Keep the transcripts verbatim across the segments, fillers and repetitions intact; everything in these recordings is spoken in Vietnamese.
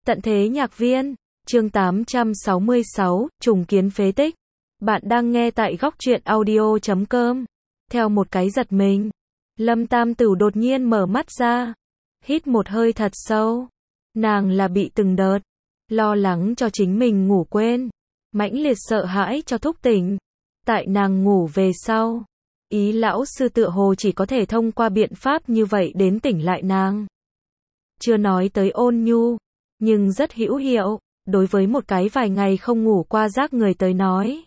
Tận thế nhạc viên, chương tám trăm sáu mươi sáu, trùng kiến phế tích. Bạn đang nghe tại góc truyện audio chấm com. Theo một cái giật mình, Lâm Tam Tửu đột nhiên mở mắt ra, hít một hơi thật sâu. Nàng là bị từng đợt lo lắng cho chính mình ngủ quên, mãnh liệt sợ hãi cho thúc tỉnh. Tại nàng ngủ về sau, ý lão sư tựa hồ chỉ có thể thông qua biện pháp như vậy đến tỉnh lại nàng. Chưa nói tới ôn nhu, nhưng rất hữu hiệu, đối với một cái vài ngày không ngủ qua rác người tới nói.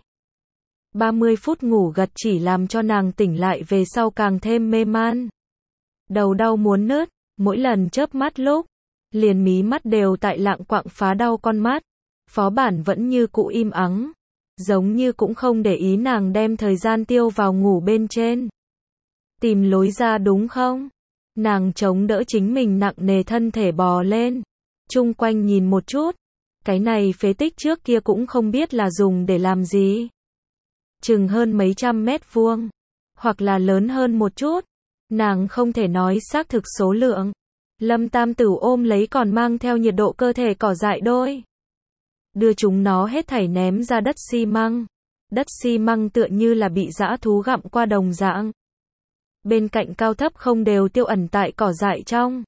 ba mươi phút ngủ gật chỉ làm cho nàng tỉnh lại về sau càng thêm mê man. Đầu đau muốn nứt, mỗi lần chớp mắt lúc, liền mí mắt đều tại lạng quạng phá đau con mắt. Phó bản vẫn như cũ im ắng, giống như cũng không để ý nàng đem thời gian tiêu vào ngủ bên trên. Tìm lối ra đúng không? Nàng chống đỡ chính mình nặng nề thân thể bò lên, chung quanh nhìn một chút, cái này phế tích trước kia cũng không biết là dùng để làm gì. Chừng hơn mấy trăm mét vuông, hoặc là lớn hơn một chút, nàng không thể nói xác thực số lượng. Lâm Tam Tửu ôm lấy còn mang theo nhiệt độ cơ thể cỏ dại đôi, đưa chúng nó hết thảy ném ra đất xi măng. Đất xi măng tựa như là bị dã thú gặm qua đồng dạng. Bên cạnh cao thấp không đều tiêu ẩn tại cỏ dại trong.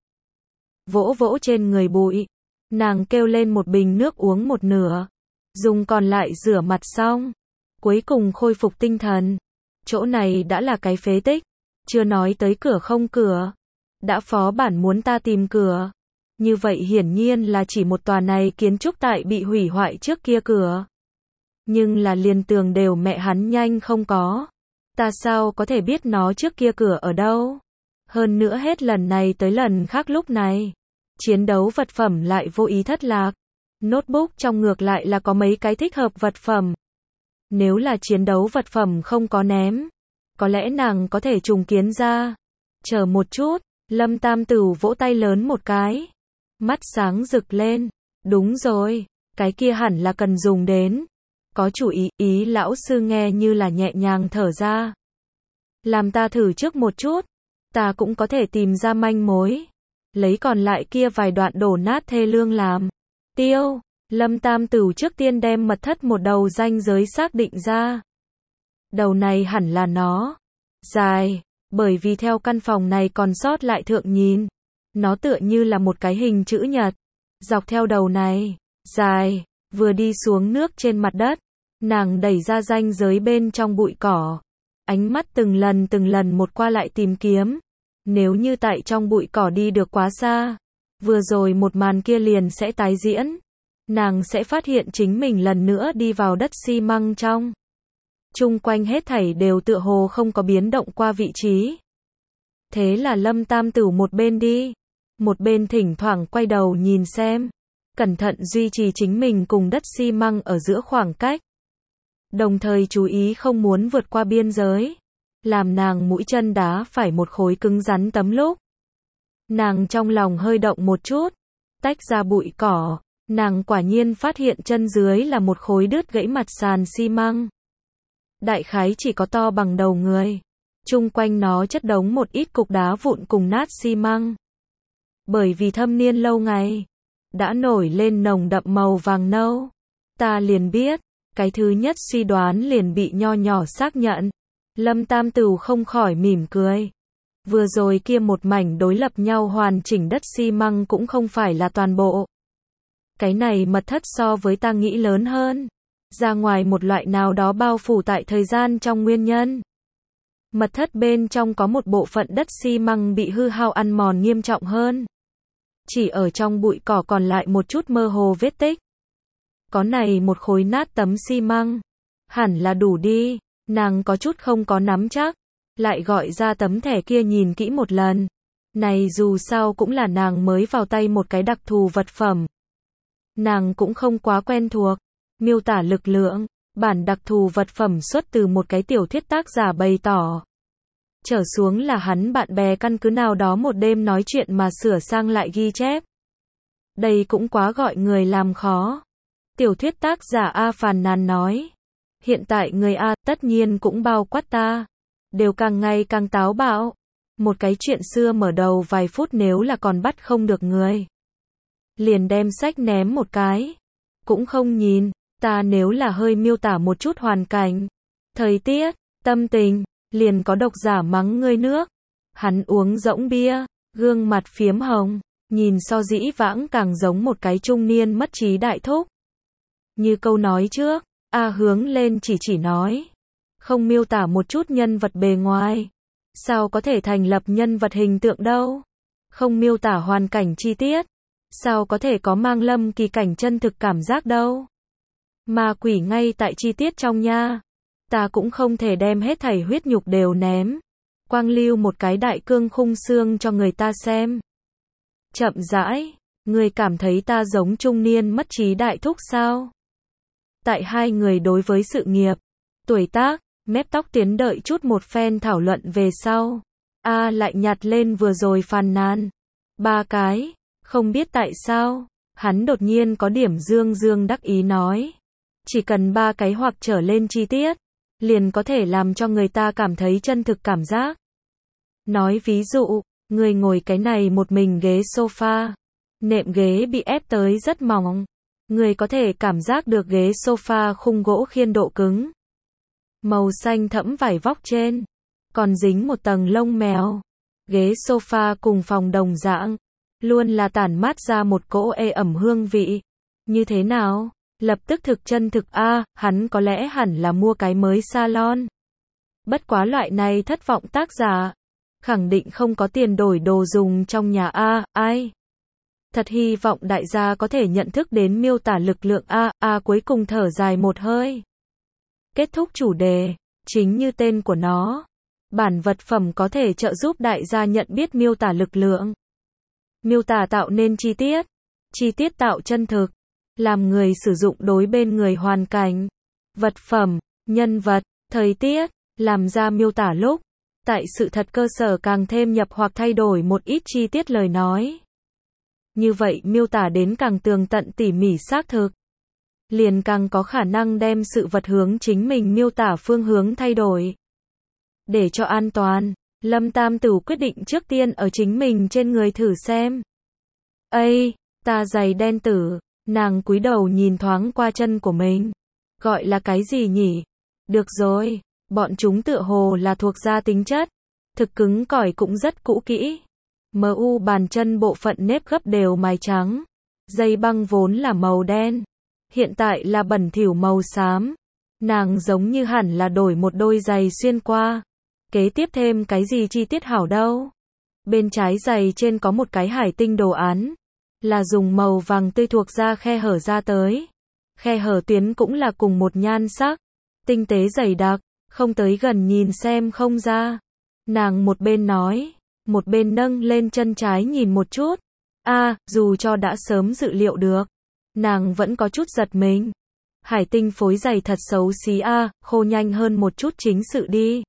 Vỗ vỗ trên người bụi, nàng kêu lên một bình nước uống một nửa, dùng còn lại rửa mặt xong, cuối cùng khôi phục tinh thần. Chỗ này đã là cái phế tích, chưa nói tới cửa không cửa. Đã phó bản muốn ta tìm cửa, như vậy hiển nhiên là chỉ một tòa này kiến trúc tại bị hủy hoại trước kia cửa. Nhưng là liền tường đều mẹ hắn nhanh không có. Ta sao có thể biết nó trước kia cửa ở đâu? Hơn nữa hết lần này tới lần khác lúc này, chiến đấu vật phẩm lại vô ý thất lạc. Notebook trong ngược lại là có mấy cái thích hợp vật phẩm. Nếu là chiến đấu vật phẩm không có ném, có lẽ nàng có thể trùng kiến ra. Chờ một chút, Lâm Tam Tửu vỗ tay lớn một cái, mắt sáng rực lên. Đúng rồi, cái kia hẳn là cần dùng đến. Có chủ ý, ý lão sư nghe như là nhẹ nhàng thở ra. Làm ta thử trước một chút, ta cũng có thể tìm ra manh mối. Lấy còn lại kia vài đoạn đổ nát thê lương làm tiêu. Lâm Tam Tửu trước tiên đem mật thất một đầu ranh giới xác định ra. Đầu này hẳn là nó. Dài, bởi vì theo căn phòng này còn sót lại thượng nhìn, nó tựa như là một cái hình chữ nhật. Dọc theo đầu này, dài, vừa đi xuống nước trên mặt đất, nàng đẩy ra ranh giới bên trong bụi cỏ. Ánh mắt từng lần từng lần một qua lại tìm kiếm. Nếu như tại trong bụi cỏ đi được quá xa, vừa rồi một màn kia liền sẽ tái diễn. Nàng sẽ phát hiện chính mình lần nữa đi vào đất xi măng trong. Chung quanh hết thảy đều tựa hồ không có biến động qua vị trí. Thế là Lâm Tam Tửu một bên đi, một bên thỉnh thoảng quay đầu nhìn xem, cẩn thận duy trì chính mình cùng đất xi măng ở giữa khoảng cách. Đồng thời chú ý không muốn vượt qua biên giới, làm nàng mũi chân đá phải một khối cứng rắn tấm lúc. Nàng trong lòng hơi động một chút, tách ra bụi cỏ, nàng quả nhiên phát hiện chân dưới là một khối đứt gãy mặt sàn xi măng. Đại khái chỉ có to bằng đầu người. Chung quanh nó chất đống một ít cục đá vụn cùng nát xi măng. Bởi vì thâm niên lâu ngày, đã nổi lên nồng đậm màu vàng nâu. Ta liền biết, cái thứ nhất suy đoán liền bị nho nhỏ xác nhận. Lâm Tam Tửu không khỏi mỉm cười. Vừa rồi kia một mảnh đối lập nhau hoàn chỉnh đất xi măng cũng không phải là toàn bộ. Cái này mật thất so với ta nghĩ lớn hơn. Ra ngoài một loại nào đó bao phủ tại thời gian trong nguyên nhân. Mật thất bên trong có một bộ phận đất xi măng bị hư hao ăn mòn nghiêm trọng hơn. Chỉ ở trong bụi cỏ còn lại một chút mơ hồ vết tích. Có này một khối nát tấm xi măng, hẳn là đủ đi. Nàng có chút không có nắm chắc, lại gọi ra tấm thẻ kia nhìn kỹ một lần. Này dù sao cũng là nàng mới vào tay một cái đặc thù vật phẩm. Nàng cũng không quá quen thuộc. Miêu tả lực lượng, bản đặc thù vật phẩm xuất từ một cái tiểu thuyết tác giả bày tỏ. Trở xuống là hắn bạn bè căn cứ nào đó một đêm nói chuyện mà sửa sang lại ghi chép. Đây cũng quá gọi người làm khó. Tiểu thuyết tác giả A phàn nàn nói. Hiện tại người A, tất nhiên cũng bao quát ta, đều càng ngày càng táo bạo. Một cái chuyện xưa mở đầu vài phút nếu là còn bắt không được người. liền đem sách ném một cái. Cũng không nhìn, ta nếu là hơi miêu tả một chút hoàn cảnh, thời tiết, tâm tình, liền có độc giả mắng ngươi nước. Hắn uống rỗng bia, gương mặt phiếm hồng, nhìn so dĩ vãng càng giống một cái trung niên mất trí đại thúc. Như câu nói trước, A hướng lên chỉ chỉ nói. Không miêu tả một chút nhân vật bề ngoài. Sao có thể thành lập nhân vật hình tượng đâu? Không miêu tả hoàn cảnh chi tiết. Sao có thể có mang lâm kỳ cảnh chân thực cảm giác đâu? Ma quỷ ngay tại chi tiết trong nha. Ta cũng không thể đem hết thảy huyết nhục đều ném. Quang lưu một cái đại cương khung xương cho người ta xem. Chậm rãi, người cảm thấy ta giống trung niên mất trí đại thúc sao? Tại hai người đối với sự nghiệp, tuổi tác, mép tóc tiến đợi chút một phen thảo luận về sau. A lại nhặt lên vừa rồi phàn nàn. Ba cái, không biết tại sao, hắn đột nhiên có điểm dương dương đắc ý nói. Chỉ cần ba cái hoặc trở lên chi tiết, liền có thể làm cho người ta cảm thấy chân thực cảm giác. Nói ví dụ, người ngồi cái này một mình ghế sofa, nệm ghế bị ép tới rất mỏng. Người có thể cảm giác được ghế sofa khung gỗ khiên độ cứng. Màu xanh thẫm vải vóc trên, còn dính một tầng lông mèo. Ghế sofa cùng phòng đồng dạng, luôn là tản mát ra một cỗ ê ẩm hương vị. Như thế nào? Lập tức thực chân thực a, à, hắn có lẽ hẳn là mua cái mới salon. Bất quá loại này thất vọng tác giả, khẳng định không có tiền đổi đồ dùng trong nhà a, à, ai? Thật hy vọng đại gia có thể nhận thức đến miêu tả lực lượng a, à, a à, cuối cùng thở dài một hơi. Kết thúc chủ đề, chính như tên của nó. Bản vật phẩm có thể trợ giúp đại gia nhận biết miêu tả lực lượng. Miêu tả tạo nên chi tiết, chi tiết tạo chân thực, làm người sử dụng đối bên người hoàn cảnh, vật phẩm, nhân vật, thời tiết, làm ra miêu tả lúc, tại sự thật cơ sở càng thêm nhập hoặc thay đổi một ít chi tiết lời nói. Như vậy miêu tả đến càng tường tận tỉ mỉ xác thực, liền càng có khả năng đem sự vật hướng chính mình miêu tả phương hướng thay đổi. Để cho an toàn, Lâm Tam Tửu quyết định trước tiên ở chính mình trên người thử xem. Ây, ta giày đen tử, nàng cúi đầu nhìn thoáng qua chân của mình. Gọi là cái gì nhỉ? Được rồi, bọn chúng tựa hồ là thuộc da tính chất, thực cứng cỏi cũng rất cũ kỹ. em u bàn chân bộ phận nếp gấp đều mài trắng. Dây băng vốn là màu đen, hiện tại là bẩn thỉu màu xám. Nàng giống như hẳn là đổi một đôi giày xuyên qua. Kế tiếp thêm cái gì chi tiết hảo đâu? Bên trái giày trên có một cái hải tinh đồ án, là dùng màu vàng tươi thuộc da khe hở ra tới. Khe hở tuyến cũng là cùng một nhan sắc, tinh tế dày đặc, không tới gần nhìn xem không ra. Nàng một bên nói, một bên nâng lên chân trái nhìn một chút. A, à, dù cho đã sớm dự liệu được, nàng vẫn có chút giật mình. Hải tinh phối giày thật xấu xí a, à, khô nhanh hơn một chút chính sự đi.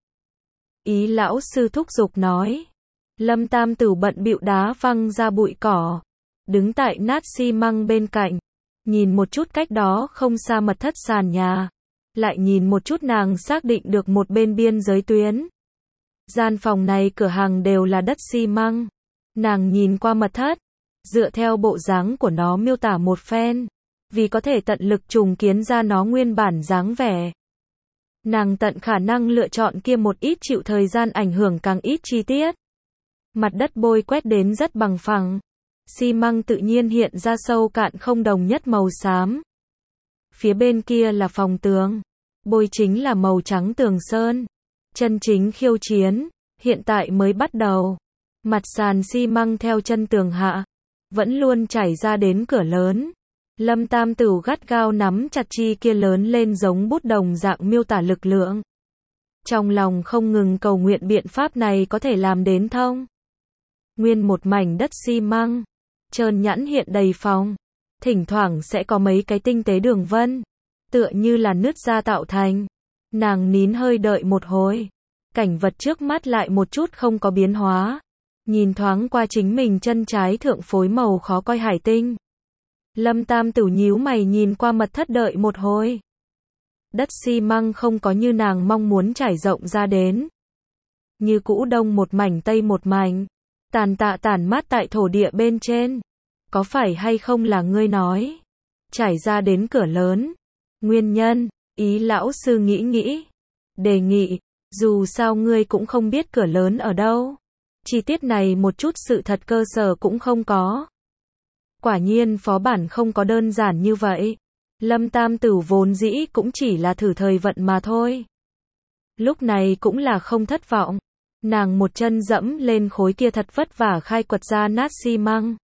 Ý lão sư thúc giục nói. Lâm Tam Tửu bận bịu đá văng ra bụi cỏ, đứng tại nát xi măng bên cạnh, nhìn một chút cách đó không xa mật thất sàn nhà, lại nhìn một chút nàng xác định được một bên biên giới tuyến. Gian phòng này cửa hàng đều là đất xi măng. Nàng nhìn qua mật thất, dựa theo bộ dáng của nó miêu tả một phen, vì có thể tận lực trùng kiến ra nó nguyên bản dáng vẻ. Nàng tận khả năng lựa chọn kia một ít chịu thời gian ảnh hưởng càng ít chi tiết. Mặt đất bôi quét đến rất bằng phẳng. Xi măng tự nhiên hiện ra sâu cạn không đồng nhất màu xám. Phía bên kia là phòng tường. Bôi chính là màu trắng tường sơn. Chân chính khiêu chiến, hiện tại mới bắt đầu. Mặt sàn xi măng theo chân tường hạ, vẫn luôn chảy ra đến cửa lớn. Lâm Tam Tửu gắt gao nắm chặt chi kia lớn lên giống bút đồng dạng miêu tả lực lượng. Trong lòng không ngừng cầu nguyện biện pháp này có thể làm đến thông. Nguyên một mảnh đất xi măng, trơn nhẵn hiện đầy phòng. Thỉnh thoảng sẽ có mấy cái tinh tế đường vân, tựa như là nứt ra tạo thành. Nàng nín hơi đợi một hồi. Cảnh vật trước mắt lại một chút không có biến hóa. Nhìn thoáng qua chính mình chân trái thượng phối màu khó coi hải tinh. Lâm Tam Tửu nhíu mày nhìn qua mật thất đợi một hồi. Đất xi măng không có như nàng mong muốn trải rộng ra đến. Như cũ đông một mảnh tây một mảnh. Tàn tạ tản mát tại thổ địa bên trên. có phải hay không là ngươi nói, trải ra đến cửa lớn. Nguyên nhân, ý lão sư nghĩ nghĩ, đề nghị, dù sao ngươi cũng không biết cửa lớn ở đâu. Chi tiết này một chút sự thật cơ sở cũng không có. Quả nhiên phó bản không có đơn giản như vậy. Lâm Tam Tử vốn dĩ cũng chỉ là thử thời vận mà thôi. Lúc này cũng là không thất vọng. Nàng một chân dẫm lên khối kia thật vất vả khai quật ra nát xi măng.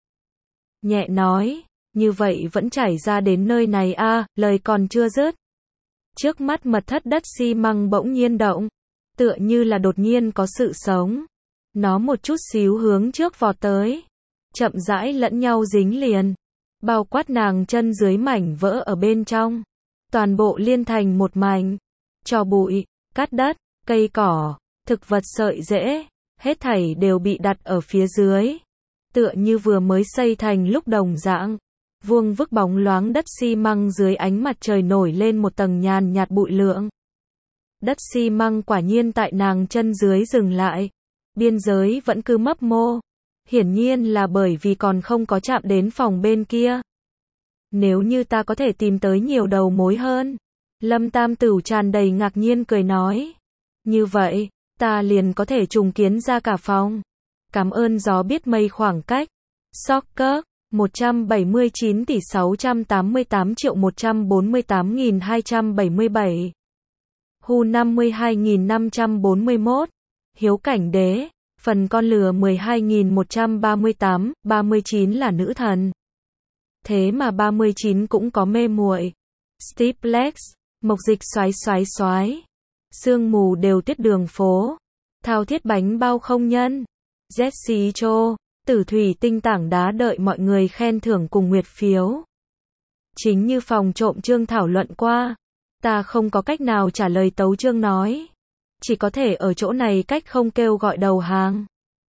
Nhẹ nói, như vậy vẫn chảy ra đến nơi này a, à, lời còn chưa dứt. Trước mắt mật thất đất xi măng bỗng nhiên động, tựa như là đột nhiên có sự sống. Nó một chút xíu hướng trước vọt tới, chậm rãi lẫn nhau dính liền, bao quát nàng chân dưới mảnh vỡ ở bên trong. Toàn bộ liên thành một mảnh, tro bụi, cát đất, cây cỏ, thực vật sợi rễ, hết thảy đều bị đặt ở phía dưới. Tựa như vừa mới xây thành lúc đồng dạng, vuông vức bóng loáng đất xi măng dưới ánh mặt trời nổi lên một tầng nhàn nhạt bụi lượng. Đất xi măng quả nhiên tại nàng chân dưới dừng lại, biên giới vẫn cứ mấp mô, hiển nhiên là bởi vì còn không có chạm đến phòng bên kia. Nếu như ta có thể tìm tới nhiều đầu mối hơn, Lâm Tam Tử tràn đầy ngạc nhiên cười nói, như vậy, ta liền có thể trùng kiến ra cả phòng. Cảm ơn gió biết mây khoảng cách. Soccer, một trăm bảy mươi chín tỷ sáu trăm tám mươi tám triệu một trăm bốn mươi tám nghìn hai trăm bảy mươi bảy. Hu năm mươi hai nghìn năm trăm bốn mươi mốt. Hiếu cảnh đế, phần con lừa mười hai nghìn một trăm ba mươi tám, ba mươi chín là nữ thần. Thế mà ba mươi chín cũng có mê muội. Stiplex, mộc dịch xoái xoái xoái. Sương mù đều tiết đường phố. Thao thiết bánh bao không nhân. Jessie Cho, tử thủy tinh tảng đá đợi mọi người khen thưởng cùng nguyệt phiếu. Chính như phòng trộm chương thảo luận qua, ta không có cách nào trả lời tấu chương nói. Chỉ có thể ở chỗ này cách không kêu gọi đầu hàng.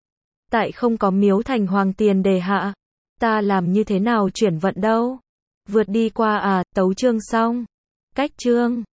Tại không có miếu thành hoàng tiền đề hạ, ta làm như thế nào chuyển vận đâu. Vượt đi qua à, tấu chương xong. Cách chương.